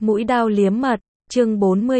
Mũi dao liếm mật, chương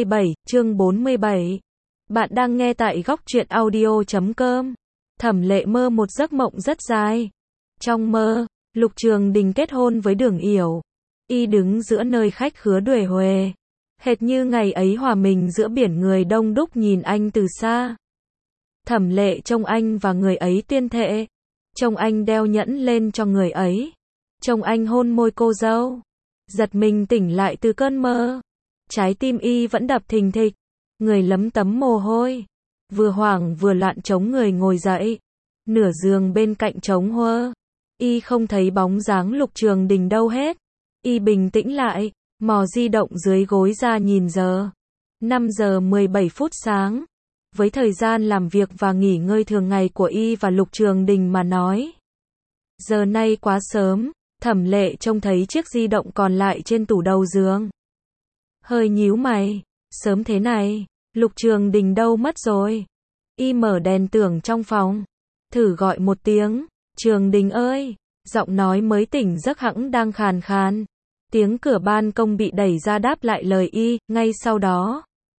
47. Bạn đang nghe tại góc truyện audio.com. Thẩm Lệ mơ một giấc mộng rất dài. Trong mơ, Lục Trường Đình kết hôn với Đường Yểu. Y đứng giữa nơi khách khứa Duệ Huệ. Hệt như ngày ấy hòa mình giữa biển người đông đúc nhìn anh từ xa. Thẩm Lệ trông anh và người ấy tuyên thệ. Trông anh đeo nhẫn lên cho người ấy. Trông anh hôn môi cô dâu. Giật mình tỉnh lại từ cơn mơ. Trái tim y vẫn đập thình thịch. Người lấm tấm mồ hôi. Vừa hoảng vừa loạn chống người ngồi dậy. Nửa giường bên cạnh trống huơ. Y không thấy bóng dáng Lục Trường Đình đâu hết. Y bình tĩnh lại, mò di động dưới gối ra nhìn giờ. 5 giờ 17 phút sáng. Với thời gian làm việc và nghỉ ngơi thường ngày của Y và Lục Trường Đình mà nói. Giờ nay quá sớm. Thẩm Lệ trông thấy chiếc di động còn lại trên tủ đầu giường. Hơi nhíu mày, sớm thế này, Lục Trường Đình đâu mất rồi? Y mở đèn tưởng trong phòng, thử gọi một tiếng, Trường Đình ơi, giọng nói mới tỉnh giấc hẵng đang khàn khàn. Tiếng cửa ban công bị đẩy ra đáp lại lời Y, ngay sau đó.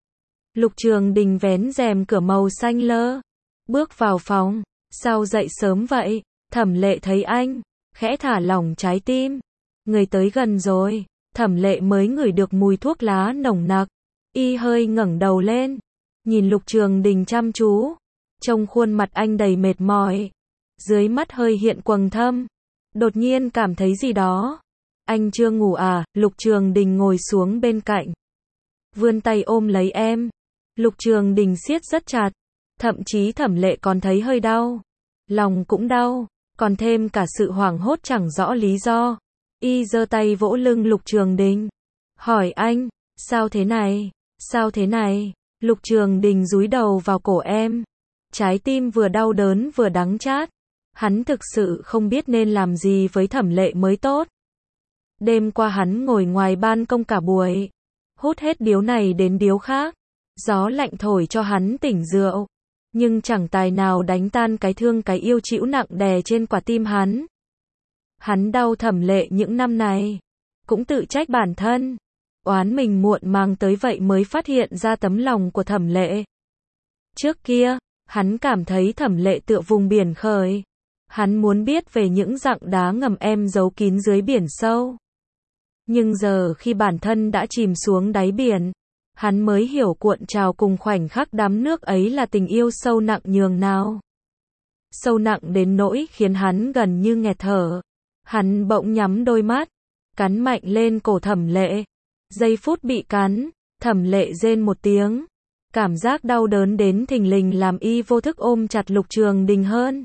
Lục Trường Đình vén rèm cửa màu xanh lơ, bước vào phòng, sao dậy sớm vậy? Thẩm Lệ thấy anh, khẽ thả lỏng trái tim. Người tới gần rồi, Thẩm Lệ mới ngửi được mùi thuốc lá nồng nặc. Y hơi ngẩng đầu lên, nhìn Lục Trường Đình chăm chú. Trông khuôn mặt anh đầy mệt mỏi, dưới mắt hơi hiện quầng thâm. Đột nhiên cảm thấy gì đó. Anh chưa ngủ à? Lục Trường Đình ngồi xuống bên cạnh, vươn tay ôm lấy em. Lục Trường Đình siết rất chặt, thậm chí Thẩm Lệ còn thấy hơi đau. Lòng cũng đau. Còn thêm cả sự hoảng hốt chẳng rõ lý do. Y giơ tay vỗ lưng Lục Trường Đình. Hỏi anh, sao thế này? Sao thế này? Lục Trường Đình dúi đầu vào cổ em. Trái tim vừa đau đớn vừa đắng chát. Hắn thực sự không biết nên làm gì với Thẩm Lệ mới tốt. Đêm qua hắn ngồi ngoài ban công cả buổi. Hút hết điếu này đến điếu khác. Gió lạnh thổi cho hắn tỉnh rượu. Nhưng chẳng tài nào đánh tan cái thương cái yêu chịu nặng đè trên quả tim hắn. Hắn đau Thẩm Lệ những năm này. Cũng tự trách bản thân. Oán mình muộn màng tới vậy mới phát hiện ra tấm lòng của Thẩm Lệ. Trước kia, hắn cảm thấy Thẩm Lệ tựa vùng biển khơi. Hắn muốn biết về những rặng đá ngầm em giấu kín dưới biển sâu. Nhưng giờ khi bản thân đã chìm xuống đáy biển, hắn mới hiểu cuộn trào cùng khoảnh khắc đắm nước ấy là tình yêu sâu nặng nhường nào. Sâu nặng đến nỗi khiến hắn gần như nghẹt thở. Hắn bỗng nhắm đôi mắt, cắn mạnh lên cổ Thẩm Lệ. Giây phút bị cắn, Thẩm Lệ rên một tiếng. Cảm giác đau đớn đến thình lình làm Y vô thức ôm chặt Lục Trường Đình hơn.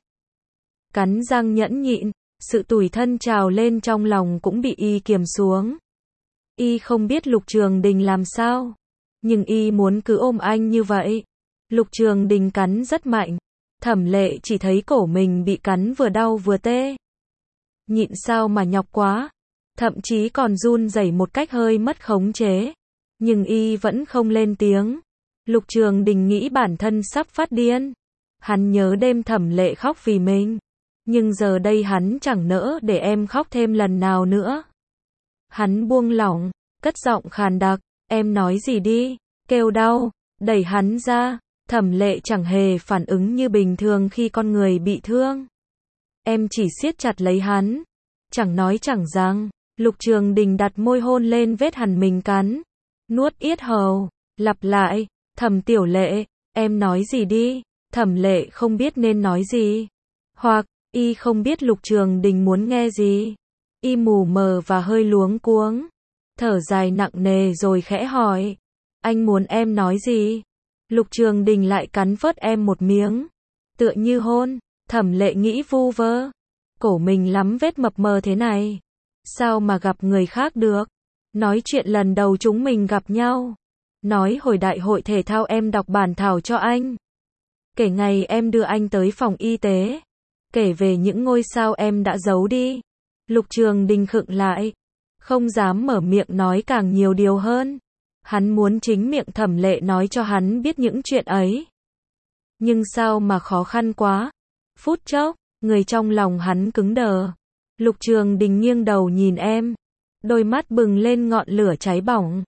Cắn răng nhẫn nhịn, sự tủi thân trào lên trong lòng cũng bị Y kiềm xuống. Y không biết Lục Trường Đình làm sao. Nhưng Y muốn cứ ôm anh như vậy. Lục Trường Đình cắn rất mạnh. Thẩm Lệ chỉ thấy cổ mình bị cắn vừa đau vừa tê. Nhịn sao mà nhọc quá. Thậm chí còn run rẩy một cách hơi mất khống chế. Nhưng Y vẫn không lên tiếng. Lục Trường Đình nghĩ bản thân sắp phát điên. Hắn nhớ đêm Thẩm Lệ khóc vì mình. Nhưng giờ đây hắn chẳng nỡ để em khóc thêm lần nào nữa. Hắn buông lỏng, cất giọng khàn đặc. Em nói gì đi, kêu đau, đẩy hắn ra. Thẩm Lệ chẳng hề phản ứng như bình thường khi con người bị thương. Em chỉ siết chặt lấy hắn, chẳng nói chẳng rằng. Lục Trường Đình đặt môi hôn lên vết hằn mình cắn, nuốt yết hầu, lặp lại, Thẩm Tiểu Lệ, em nói gì đi. Thẩm Lệ không biết nên nói gì, hoặc Y không biết Lục Trường Đình muốn nghe gì. Y mù mờ và hơi luống cuống, thở dài nặng nề rồi khẽ hỏi, anh muốn em nói gì? Lục Trường Đình lại cắn phớt em một miếng, tựa như hôn. Thẩm Lệ nghĩ vu vơ, cổ mình lắm vết mập mờ thế này, sao mà gặp người khác được? Nói chuyện lần đầu chúng mình gặp nhau, nói hồi đại hội thể thao em đọc bản thảo cho anh, kể ngày em đưa anh tới phòng y tế, kể về những ngôi sao em đã giấu đi. Lục Trường Đình khựng lại, không dám mở miệng nói càng nhiều điều hơn. Hắn muốn chính miệng Thẩm Lệ nói cho hắn biết những chuyện ấy. Nhưng sao mà khó khăn quá. Phút chốc, người trong lòng hắn cứng đờ. Lục Trường Đình nghiêng đầu nhìn em. Đôi mắt bừng lên ngọn lửa cháy bỏng.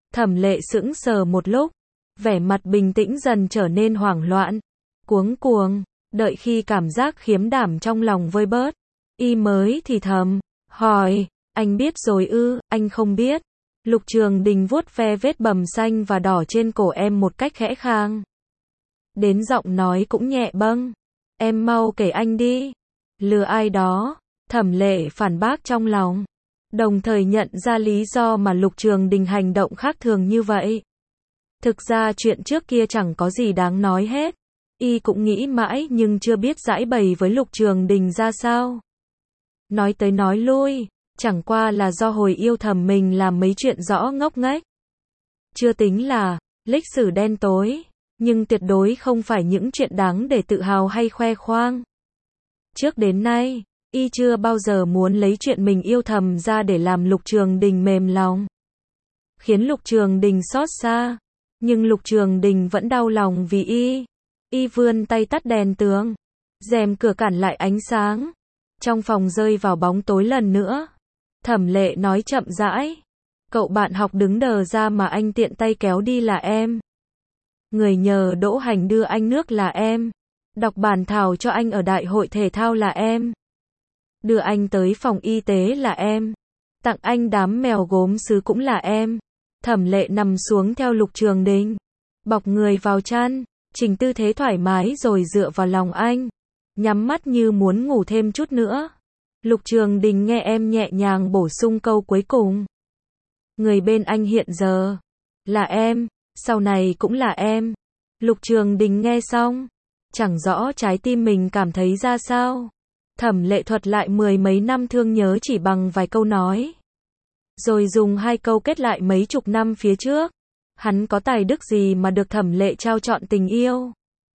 Thẩm Lệ sững sờ một lúc, vẻ mặt bình tĩnh dần trở nên hoảng loạn, cuống cuồng, đợi khi cảm giác khiếm đảm trong lòng vơi bớt, y mới thì thầm, hỏi, anh biết rồi ư, anh không biết. Lục Trường Đình vuốt ve vết bầm xanh và đỏ trên cổ em một cách khẽ khàng. Đến giọng nói cũng nhẹ bâng, em mau kể anh đi. Lừa ai đó, Thẩm Lệ phản bác trong lòng, đồng thời nhận ra lý do mà Lục Trường Đình hành động khác thường như vậy. Thực ra chuyện trước kia chẳng có gì đáng nói hết. Y cũng nghĩ mãi nhưng chưa biết giải bày với Lục Trường Đình ra sao. Nói tới nói lui, chẳng qua là do hồi yêu thầm mình làm mấy chuyện rõ ngốc nghếch. Chưa tính là lịch sử đen tối, nhưng tuyệt đối không phải những chuyện đáng để tự hào hay khoe khoang. Trước đến nay, y chưa bao giờ muốn lấy chuyện mình yêu thầm ra để làm Lục Trường Đình mềm lòng, khiến Lục Trường Đình xót xa. Nhưng Lục Trường Đình vẫn đau lòng vì y. Y vươn tay tắt đèn tường, rèm cửa cản lại ánh sáng. Trong phòng rơi vào bóng tối lần nữa. Thẩm Lệ nói chậm rãi, cậu bạn học đứng đờ ra mà anh tiện tay kéo đi là em. Người nhờ Đỗ Hành đưa anh nước là em. Đọc bản thảo cho anh ở đại hội thể thao là em. Đưa anh tới phòng y tế là em. Tặng anh đám mèo gốm sứ cũng là em. Thẩm Lệ nằm xuống theo Lục Trường Đình, bọc người vào chăn, chỉnh tư thế thoải mái rồi dựa vào lòng anh, nhắm mắt như muốn ngủ thêm chút nữa. Lục Trường Đình nghe em nhẹ nhàng bổ sung câu cuối cùng. Người bên anh hiện giờ là em, sau này cũng là em. Lục Trường Đình nghe xong, chẳng rõ trái tim mình cảm thấy ra sao. Thẩm Lệ thuật lại mười mấy năm thương nhớ chỉ bằng vài câu nói, rồi dùng hai câu kết lại mấy chục năm phía trước. Hắn có tài đức gì mà được Thẩm Lệ trao trọn tình yêu,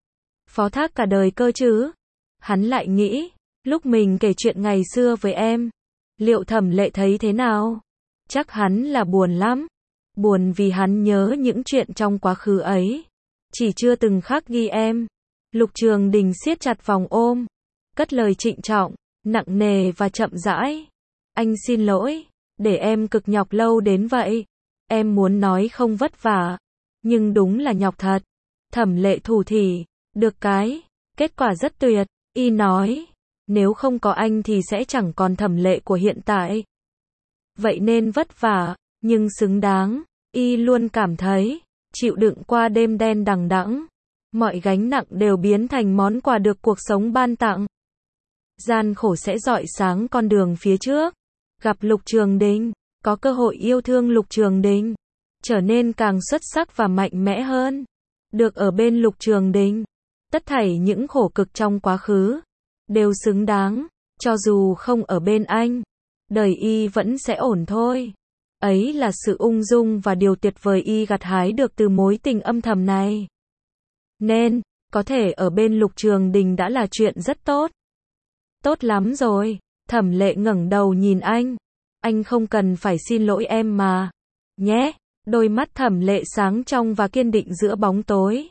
phó thác cả đời cơ chứ? Hắn lại nghĩ, lúc mình kể chuyện ngày xưa với em, liệu Thẩm Lệ thấy thế nào? Chắc hắn là buồn lắm. Buồn vì hắn nhớ những chuyện trong quá khứ ấy, chỉ chưa từng khắc ghi em. Lục Trường Đình siết chặt vòng ôm, cất lời trịnh trọng, nặng nề và chậm rãi. Anh xin lỗi, để em cực nhọc lâu đến vậy. Em muốn nói không vất vả, nhưng đúng là nhọc thật. Thẩm Lệ thủ thỉ, được cái, kết quả rất tuyệt. Y nói, nếu không có anh thì sẽ chẳng còn Thẩm Lệ của hiện tại. Vậy nên vất vả, nhưng xứng đáng. Y luôn cảm thấy, chịu đựng qua đêm đen đằng đẵng, mọi gánh nặng đều biến thành món quà được cuộc sống ban tặng. Gian khổ sẽ rọi sáng con đường phía trước. Gặp Lục Trường Đình, có cơ hội yêu thương Lục Trường Đình, trở nên càng xuất sắc và mạnh mẽ hơn. Được ở bên Lục Trường Đình, tất thảy những khổ cực trong quá khứ đều xứng đáng. Cho dù không ở bên anh, đời y vẫn sẽ ổn thôi. Ấy là sự ung dung và điều tuyệt vời y gặt hái được từ mối tình âm thầm này. Nên, có thể ở bên Lục Trường Đình đã là chuyện rất tốt. Tốt lắm rồi. Thẩm Lệ ngẩng đầu nhìn anh. Anh không cần phải xin lỗi em mà. Nhé. Đôi mắt Thẩm Lệ sáng trong và kiên định giữa bóng tối.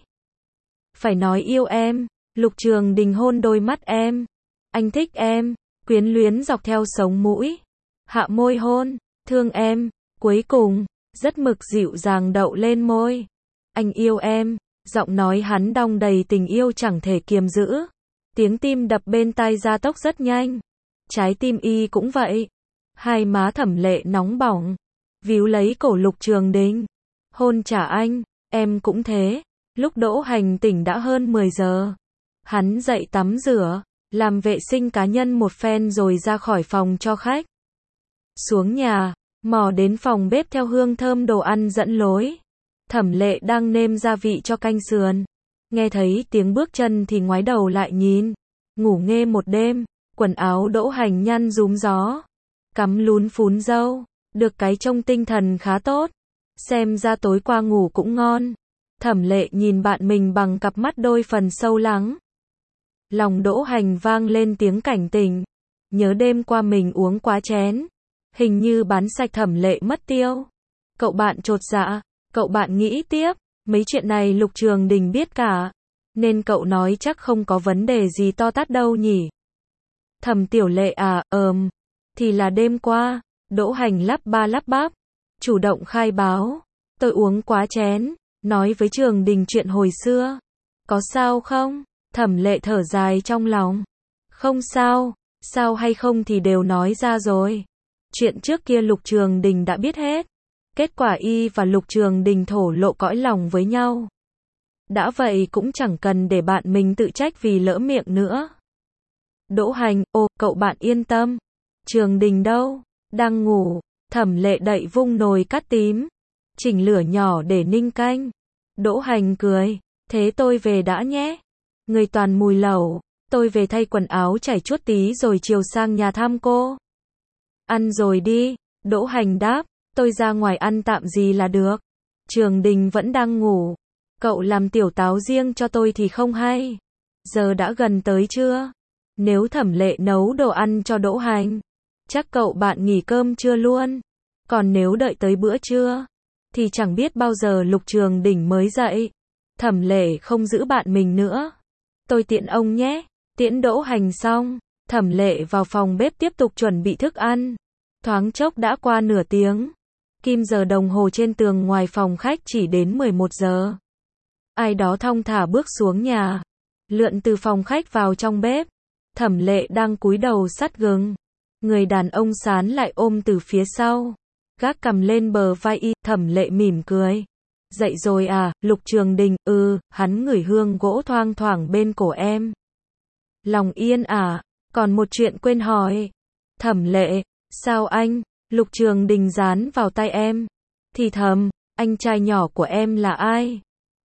Phải nói yêu em. Lục Trường Đình hôn đôi mắt em. Anh thích em. Quyến luyến dọc theo sống mũi. Hạ môi hôn. Thương em. Cuối cùng, rất mực dịu dàng đậu lên môi. Anh yêu em. Giọng nói hắn đong đầy tình yêu chẳng thể kiềm giữ. Tiếng tim đập bên tai gia tốc rất nhanh. Trái tim y cũng vậy. Hai má Thẩm Lệ nóng bỏng, víu lấy cổ Lục Trường Đình. Hôn trả anh, em cũng thế. Lúc Đỗ Hành tỉnh đã hơn 10 giờ. Hắn dậy tắm rửa, làm vệ sinh cá nhân một phen rồi ra khỏi phòng cho khách. Xuống nhà, mò đến phòng bếp theo hương thơm đồ ăn dẫn lối. Thẩm Lệ đang nêm gia vị cho canh sườn. Nghe thấy tiếng bước chân thì ngoái đầu lại nhìn. Ngủ nghê một đêm, quần áo Đỗ Hành nhăn rúm gió, cắm lún phún râu, được cái trông tinh thần khá tốt. Xem ra tối qua ngủ cũng ngon. Thẩm Lệ nhìn bạn mình bằng cặp mắt đôi phần sâu lắng. Lòng Đỗ Hành vang lên tiếng cảnh tỉnh. Nhớ đêm qua mình uống quá chén, hình như bán sạch. Thẩm Lệ mất tiêu. Cậu bạn chột dạ. Cậu bạn nghĩ tiếp, mấy chuyện này Lục Trường Đình biết cả, nên cậu nói chắc không có vấn đề gì to tát đâu nhỉ. Thẩm Tiểu Lệ à, thì là đêm qua. Đỗ Hành lắp ba lắp bắp, chủ động khai báo. Tôi uống quá chén, nói với Trường Đình chuyện hồi xưa. Có sao không? Thẩm Lệ thở dài trong lòng. Không sao, sao hay không thì đều nói ra rồi. Chuyện trước kia Lục Trường Đình đã biết hết. Kết quả y và Lục Trường Đình thổ lộ cõi lòng với nhau. Đã vậy cũng chẳng cần để bạn mình tự trách vì lỡ miệng nữa. Đỗ Hành, cậu bạn yên tâm. Trường Đình đâu? Đang ngủ. Thẩm Lệ đậy vung nồi cắt tím, chỉnh lửa nhỏ để ninh canh. Đỗ Hành cười, thế tôi về đã nhé. Người toàn mùi lẩu, tôi về thay quần áo chảy chuốt tí rồi chiều sang nhà thăm cô. Ăn rồi đi, Đỗ Hành đáp, tôi ra ngoài ăn tạm gì là được. Trường Đình vẫn đang ngủ, cậu làm tiểu táo riêng cho tôi thì không hay. Giờ đã gần tới trưa, nếu Thẩm Lệ nấu đồ ăn cho Đỗ Hành, chắc cậu bạn nghỉ cơm trưa luôn. Còn nếu đợi tới bữa trưa, thì chẳng biết bao giờ Lục Trường Đình mới dậy. Thẩm Lệ không giữ bạn mình nữa. Tôi tiện ông nhé. Tiễn Đỗ Hành xong, Thẩm Lệ vào phòng bếp tiếp tục chuẩn bị thức ăn. Thoáng chốc đã qua nửa tiếng. Kim giờ đồng hồ trên tường ngoài phòng khách chỉ đến 11 giờ. Ai đó thong thả bước xuống nhà, lượn từ phòng khách vào trong bếp. Thẩm Lệ đang cúi đầu sắt gừng. Người đàn ông sán lại ôm từ phía sau, gác cầm lên bờ vai y. Thẩm Lệ mỉm cười. Dậy rồi à? Lục Trường Đình, hắn ngửi hương gỗ thoang thoảng bên cổ em. Lòng yên à? Còn một chuyện quên hỏi. Thẩm Lệ, sao anh? Lục Trường Đình dán vào tay em, thì thầm, anh trai nhỏ của em là ai?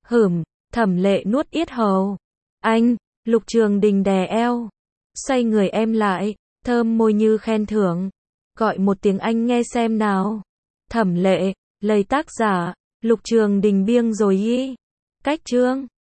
Thẩm Lệ nuốt yết hầu. Anh. Lục Trường Đình đè eo, xoay người em lại, thơm môi như khen thưởng. Gọi một tiếng anh nghe xem nào. Thẩm Lệ, lời tác giả, Lục Trường Đình biêng rồi ý. Cách chương